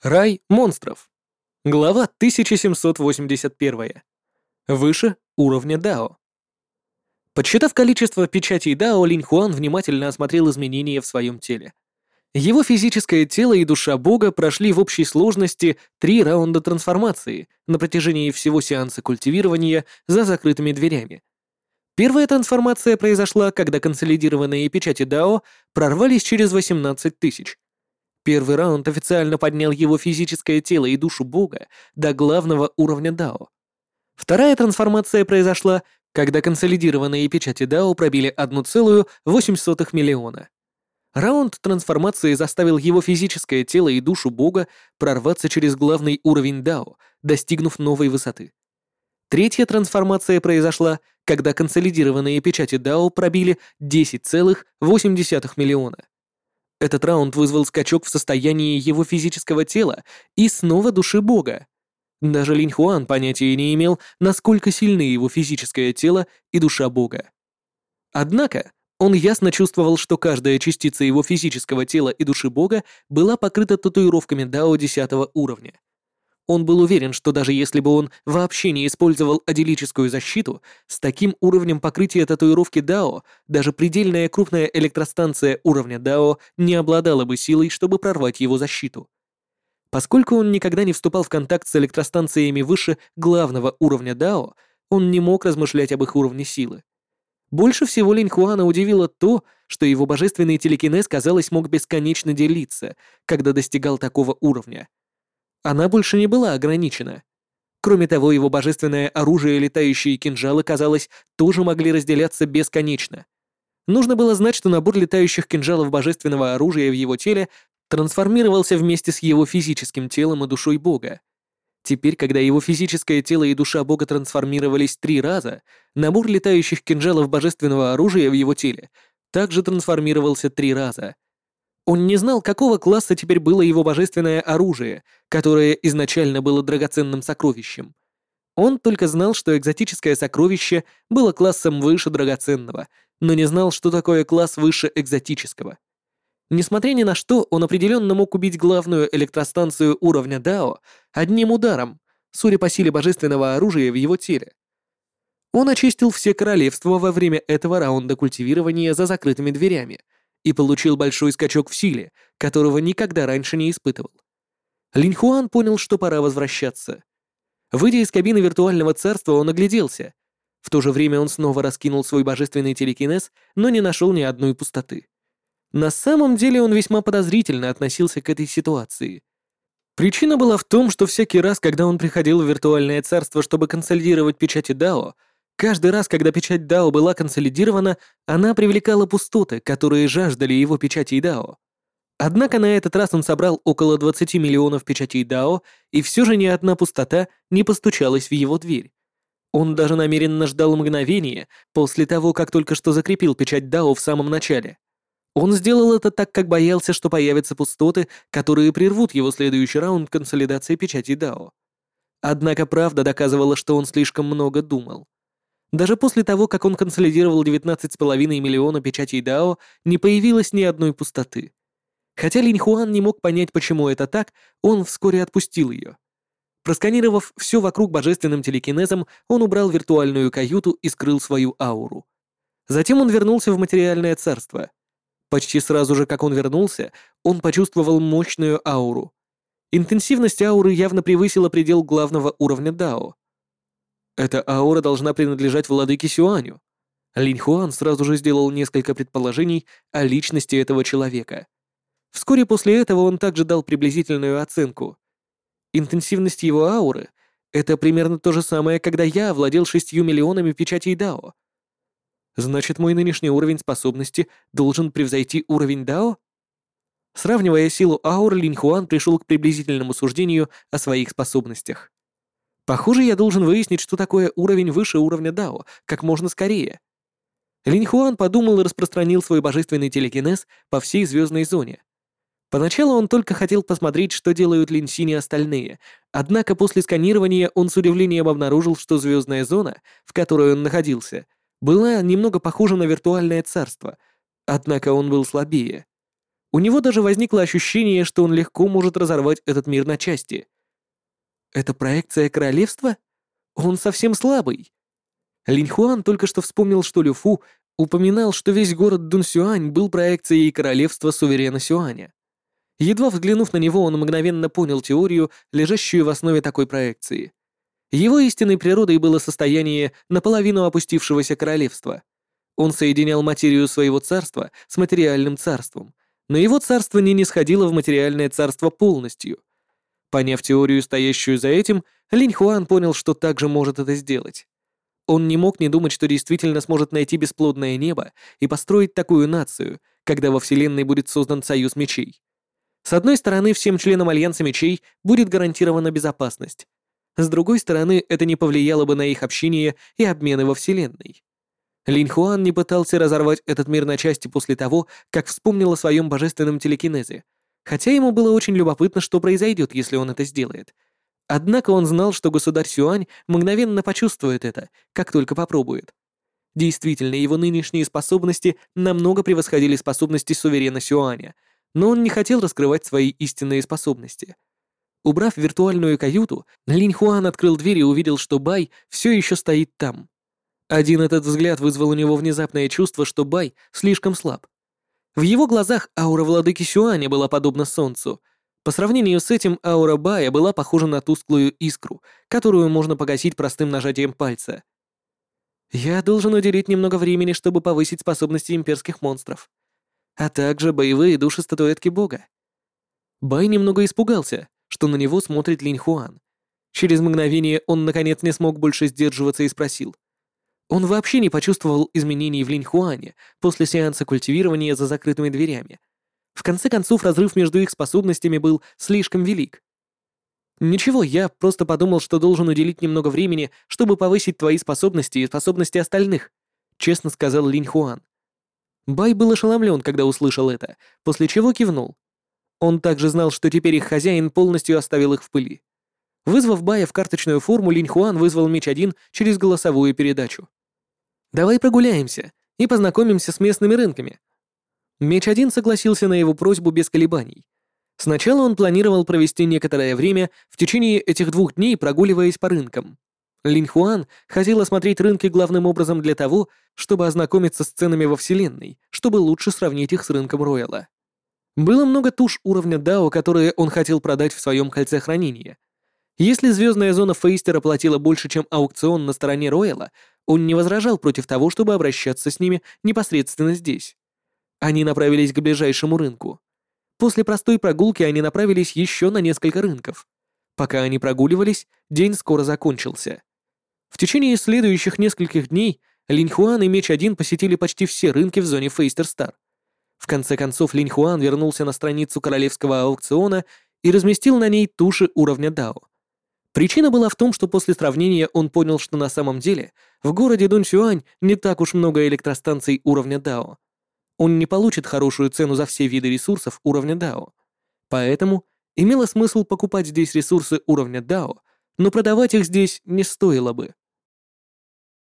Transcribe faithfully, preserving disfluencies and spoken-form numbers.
Рай монстров. Глава тысяча семьсот восемьдесят один. Выше уровня Дао. Подсчитав количество печатей Дао, Линь Хуан внимательно осмотрел изменения в своем теле. Его физическое тело и душа бога прошли в общей сложности три раунда трансформации на протяжении всего сеанса культивирования за закрытыми дверями. Первая трансформация произошла, когда консолидированные печати Дао прорвались через восемнадцать тысяч. Первый раунд официально поднял его физическое тело и душу бога до главного уровня Дао. Вторая трансформация произошла, когда консолидированные печати Дао пробили одна целая восемь десятых миллиона. Раунд трансформации заставил его физическое тело и душу бога прорваться через главный уровень Дао, достигнув новой высоты. Третья трансформация произошла, когда консолидированные печати Дао пробили десять целых восемь десятых миллиона. Этот раунд вызвал скачок в состоянии его физического тела и снова души бога. Даже Линь Хуан понятия не имел, насколько сильны его физическое тело и душа бога. Однако он ясно чувствовал, что каждая частица его физического тела и души бога была покрыта татуировками Дао десятого уровня. Он был уверен, что даже если бы он вообще не использовал аделическую защиту, с таким уровнем покрытия татуировки Дао даже предельная крупная электростанция уровня Дао не обладала бы силой, чтобы прорвать его защиту. Поскольку он никогда не вступал в контакт с электростанциями выше главного уровня Дао, он не мог размышлять об их уровне силы. Больше всего Линь Хуана удивило то, что его божественный телекинез, казалось, мог бесконечно делиться, когда достигал такого уровня. Она больше не была ограничена. Кроме того, его божественное оружие и летающие кинжалы, казалось, тоже могли разделяться бесконечно. Нужно было знать, что набор летающих кинжалов божественного оружия в его теле трансформировался вместе с его физическим телом и душой бога. Теперь, когда его физическое тело и душа бога трансформировались три раза, набор летающих кинжалов божественного оружия в его теле также трансформировался три раза. Он не знал, какого класса теперь было его божественное оружие, которое изначально было драгоценным сокровищем. Он только знал, что экзотическое сокровище было классом выше драгоценного, но не знал, что такое класс выше экзотического. Несмотря ни на что, он определенно мог убить главную электростанцию уровня Дао одним ударом, судя по силе божественного оружия в его теле. Он очистил все королевства во время этого раунда культивирования за закрытыми дверями и получил большой скачок в силе, которого никогда раньше не испытывал. Линь Хуан понял, что пора возвращаться. Выйдя из кабины виртуального царства, он огляделся. В то же время он снова раскинул свой божественный телекинез, но не нашел ни одной пустоты. На самом деле он весьма подозрительно относился к этой ситуации. Причина была в том, что всякий раз, когда он приходил в виртуальное царство, чтобы консолидировать печати Дао, каждый раз, когда печать Дао была консолидирована, она привлекала пустоты, которые жаждали его печатей Дао. Однако на этот раз он собрал около двадцати миллионов печатей Дао, и все же ни одна пустота не постучалась в его дверь. Он даже намеренно ждал мгновения после того, как только что закрепил печать Дао в самом начале. Он сделал это так, как боялся, что появятся пустоты, которые прервут его следующий раунд консолидации печати Дао. Однако правда доказывала, что он слишком много думал. Даже после того, как он консолидировал девятнадцать с половиной миллиона печатей Дао, не появилось ни одной пустоты. Хотя Линь Хуан не мог понять, почему это так, он вскоре отпустил ее. Просканировав все вокруг божественным телекинезом, он убрал виртуальную каюту и скрыл свою ауру. Затем он вернулся в материальное царство. Почти сразу же, как он вернулся, он почувствовал мощную ауру. Интенсивность ауры явно превысила предел главного уровня Дао. Эта аура должна принадлежать владыке Сюаню. Линь Хуан сразу же сделал несколько предположений о личности этого человека. Вскоре после этого он также дал приблизительную оценку. Интенсивность его ауры — это примерно то же самое, когда я овладел шестью миллионами печатей Дао. Значит, мой нынешний уровень способности должен превзойти уровень Дао? Сравнивая силу аур, Линь Хуан пришел к приблизительному суждению о своих способностях. Похоже, я должен выяснить, что такое уровень выше уровня Дао, как можно скорее. Линь Хуан подумал и распространил свой божественный телекинез по всей звездной зоне. Поначалу он только хотел посмотреть, что делают Линь Синь и остальные, однако после сканирования он с удивлением обнаружил, что звездная зона, в которой он находился, была немного похожа на виртуальное царство, однако он был слабее. У него даже возникло ощущение, что он легко может разорвать этот мир на части. Это проекция королевства? Он совсем слабый. Линь Хуан только что вспомнил, что Лю Фу упоминал, что весь город Дунсюань был проекцией королевства суверена Сюаня. Едва взглянув на него, он мгновенно понял теорию, лежащую в основе такой проекции. Его истинной природой было состояние наполовину опустившегося королевства. Он соединял материю своего царства с материальным царством, но его царство не нисходило в материальное царство полностью. Поняв теорию, стоящую за этим, Линь Хуан понял, что также может это сделать. Он не мог не думать, что действительно сможет найти бесплодное небо и построить такую нацию, когда во Вселенной будет создан Союз Мечей. С одной стороны, всем членам Альянса Мечей будет гарантирована безопасность. С другой стороны, это не повлияло бы на их общение и обмены во Вселенной. Линь Хуан не пытался разорвать этот мир на части после того, как вспомнил о своем божественном телекинезе, хотя ему было очень любопытно, что произойдет, если он это сделает. Однако он знал, что государь Сюань мгновенно почувствует это, как только попробует. Действительно, его нынешние способности намного превосходили способности суверена Сюаня, но он не хотел раскрывать свои истинные способности. Убрав виртуальную каюту, Линь Хуан открыл дверь и увидел, что Бай все еще стоит там. Один этот взгляд вызвал у него внезапное чувство, что Бай слишком слаб. В его глазах аура владыки Сюаня была подобна солнцу. По сравнению с этим, аура Бая была похожа на тусклую искру, которую можно погасить простым нажатием пальца. «Я должен уделить немного времени, чтобы повысить способности имперских монстров, а также боевые души статуэтки бога». Бай немного испугался, что на него смотрит Линь Хуан. Через мгновение он наконец не смог больше сдерживаться и спросил. Он вообще не почувствовал изменений в Линь Хуане после сеанса культивирования за закрытыми дверями. В конце концов, разрыв между их способностями был слишком велик. «Ничего, я просто подумал, что должен уделить немного времени, чтобы повысить твои способности и способности остальных», — честно сказал Линь Хуан. Бай был ошеломлен, когда услышал это, после чего кивнул. Он также знал, что теперь их хозяин полностью оставил их в пыли. Вызвав Бая в карточную форму, Линь Хуан вызвал Меч один через голосовую передачу. «Давай прогуляемся и познакомимся с местными рынками». Меч один согласился на его просьбу без колебаний. Сначала он планировал провести некоторое время в течение этих двух дней, прогуливаясь по рынкам. Линь Хуан хотел осмотреть рынки главным образом для того, чтобы ознакомиться с ценами во Вселенной, чтобы лучше сравнить их с рынком Рояла. Было много туш уровня Дао, которые он хотел продать в своем кольце хранения. Если звездная зона Фейстера платила больше, чем аукцион на стороне Рояла, он не возражал против того, чтобы обращаться с ними непосредственно здесь. Они направились к ближайшему рынку. После простой прогулки они направились еще на несколько рынков. Пока они прогуливались, день скоро закончился. В течение следующих нескольких дней Линь Хуан и Меч один посетили почти все рынки в зоне Фейстер Стар. В конце концов, Линь Хуан вернулся на страницу королевского аукциона и разместил на ней туши уровня Дао. Причина была в том, что после сравнения он понял, что на самом деле в городе Дунсюань не так уж много электростанций уровня Дао. Он не получит хорошую цену за все виды ресурсов уровня Дао. Поэтому имело смысл покупать здесь ресурсы уровня Дао, но продавать их здесь не стоило бы.